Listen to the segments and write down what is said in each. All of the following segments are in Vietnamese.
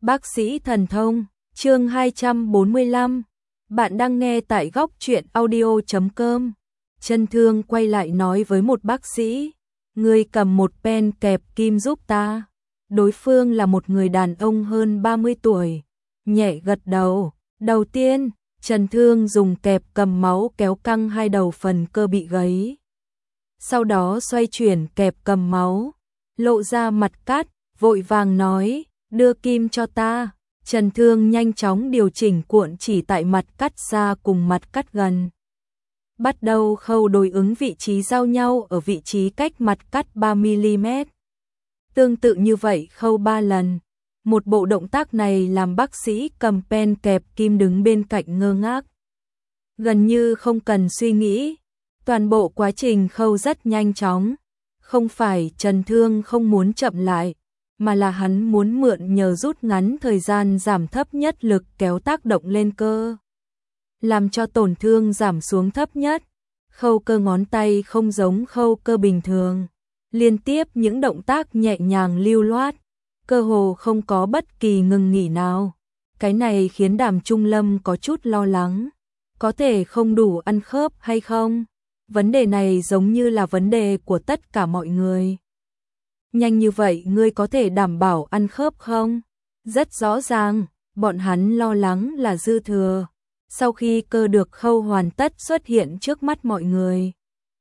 Bác sĩ thần thông, chương 245. Bạn đang nghe tại góc truyện audio.com. Chân thương quay lại nói với một bác sĩ, người cầm một pen kẹp kim giúp ta. Đối phương là một người đàn ông hơn 30 tuổi, nhẹ gật đầu. Đầu tiên, Trần Thương dùng kẹp cầm máu kéo căng hai đầu phần cơ bị gãy. Sau đó xoay chuyển kẹp cầm máu, lộ ra mặt cắt, vội vàng nói, đưa kim cho ta. Trần Thương nhanh chóng điều chỉnh cuộn chỉ tại mặt cắt xa cùng mặt cắt gần. Bắt đầu khâu đối ứng vị trí giao nhau ở vị trí cách mặt cắt 3mm. Tương tự như vậy khâu 3 lần. Một bộ động tác này làm bác sĩ cầm pen kẹp kim đứng bên cạnh ngơ ngác. Gần như không cần suy nghĩ, toàn bộ quá trình khâu rất nhanh chóng. Không phải Trần Thương không muốn chậm lại, mà là hắn muốn mượn nhờ rút ngắn thời gian giảm thấp nhất lực kéo tác động lên cơ, làm cho tổn thương giảm xuống thấp nhất. Khâu cơ ngón tay không giống khâu cơ bình thường, liên tiếp những động tác nhẹ nhàng lưu loát, cơ hồ không có bất kỳ ngừng nghỉ nào. Cái này khiến Đàm Trung Lâm có chút lo lắng, có thể không đủ ăn khớp hay không? Vấn đề này giống như là vấn đề của tất cả mọi người. Nhanh như vậy ngươi có thể đảm bảo ăn khớp không? Rất rõ ràng, bọn hắn lo lắng là dư thừa. Sau khi cơ được khâu hoàn tất xuất hiện trước mắt mọi người,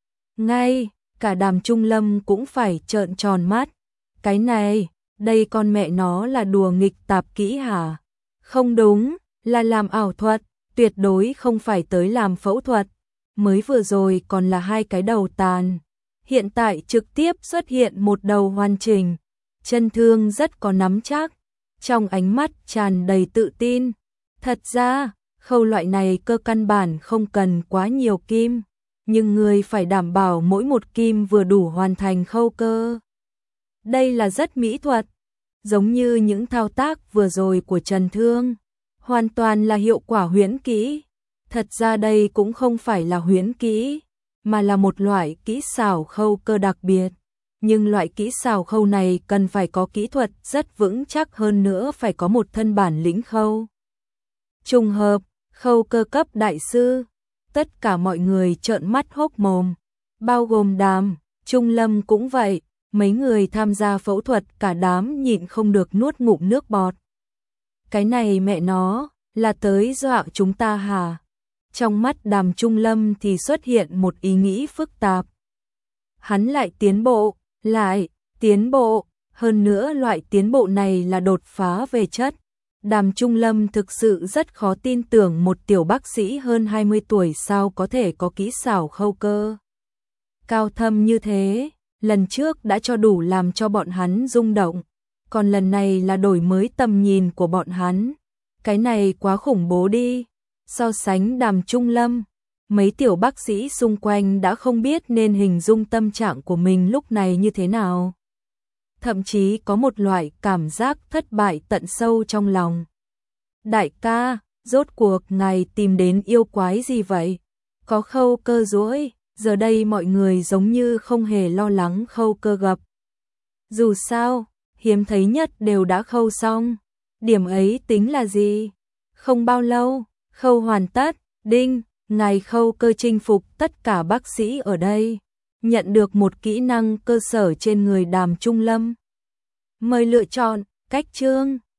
ngay cả Đàm Trung Lâm cũng phải trợn tròn mắt. Cái này, đây con mẹ nó là đùa nghịch tạp kỹ hả? Không đúng, là làm ảo thuật, tuyệt đối không phải tới làm phẫu thuật. Mới vừa rồi còn là hai cái đầu tàn, hiện tại trực tiếp xuất hiện một đầu hoàn chỉnh. Trần Thương rất có nắm chắc, trong ánh mắt tràn đầy tự tin. Thật ra, khâu loại này cơ căn bản không cần quá nhiều kim, nhưng người phải đảm bảo mỗi một kim vừa đủ hoàn thành khâu cơ. Đây là rất mỹ thuật, giống như những thao tác vừa rồi của Trần Thương, hoàn toàn là hiệu quả huyễn kỹ. Thật ra đây cũng không phải là huyễn kỹ, mà là một loại kỹ xảo khâu cơ đặc biệt. Nhưng loại kỹ xảo khâu này cần phải có kỹ thuật rất vững chắc, hơn nữa phải có một thân bản lĩnh khâu. Trùng hợp, khâu cơ cấp đại sư, tất cả mọi người trợn mắt hốc mồm, bao gồm Đàm Trung Lâm cũng vậy. Mấy người tham gia phẫu thuật cả đám nhịn không được nuốt ngụm nước bọt. Cái này mẹ nó, là tới dọa chúng ta hả? Trong mắt Đàm Trung Lâm thì xuất hiện một ý nghĩ phức tạp. Hắn lại tiến bộ, hơn nữa loại tiến bộ này là đột phá về chất. Đàm Trung Lâm thực sự rất khó tin tưởng một tiểu bác sĩ hơn 20 tuổi sao có thể có kỹ xảo khâu cơ cao thâm như thế. Lần trước đã cho đủ làm cho bọn hắn rung động, còn lần này là đổi mới tầm nhìn của bọn hắn. Cái này quá khủng bố đi. So sánh Đàm Trung Lâm, mấy tiểu bác sĩ xung quanh đã không biết nên hình dung tâm trạng của mình lúc này như thế nào. Thậm chí có một loại cảm giác thất bại tận sâu trong lòng. Đại ca, rốt cuộc ngài tìm đến yêu quái gì vậy? Có khâu cơ duỗi. Giờ đây mọi người giống như không hề lo lắng khâu cơ gập. Dù sao, hiếm thấy nhất đều đã khâu xong. Điểm ấy tính là gì? Không bao lâu, khâu hoàn tất. Đinh, ngài khâu cơ chinh phục tất cả bác sĩ ở đây. Nhận được một kỹ năng cơ sở trên người Đàm Trung Lâm. Mời lựa chọn cách chương.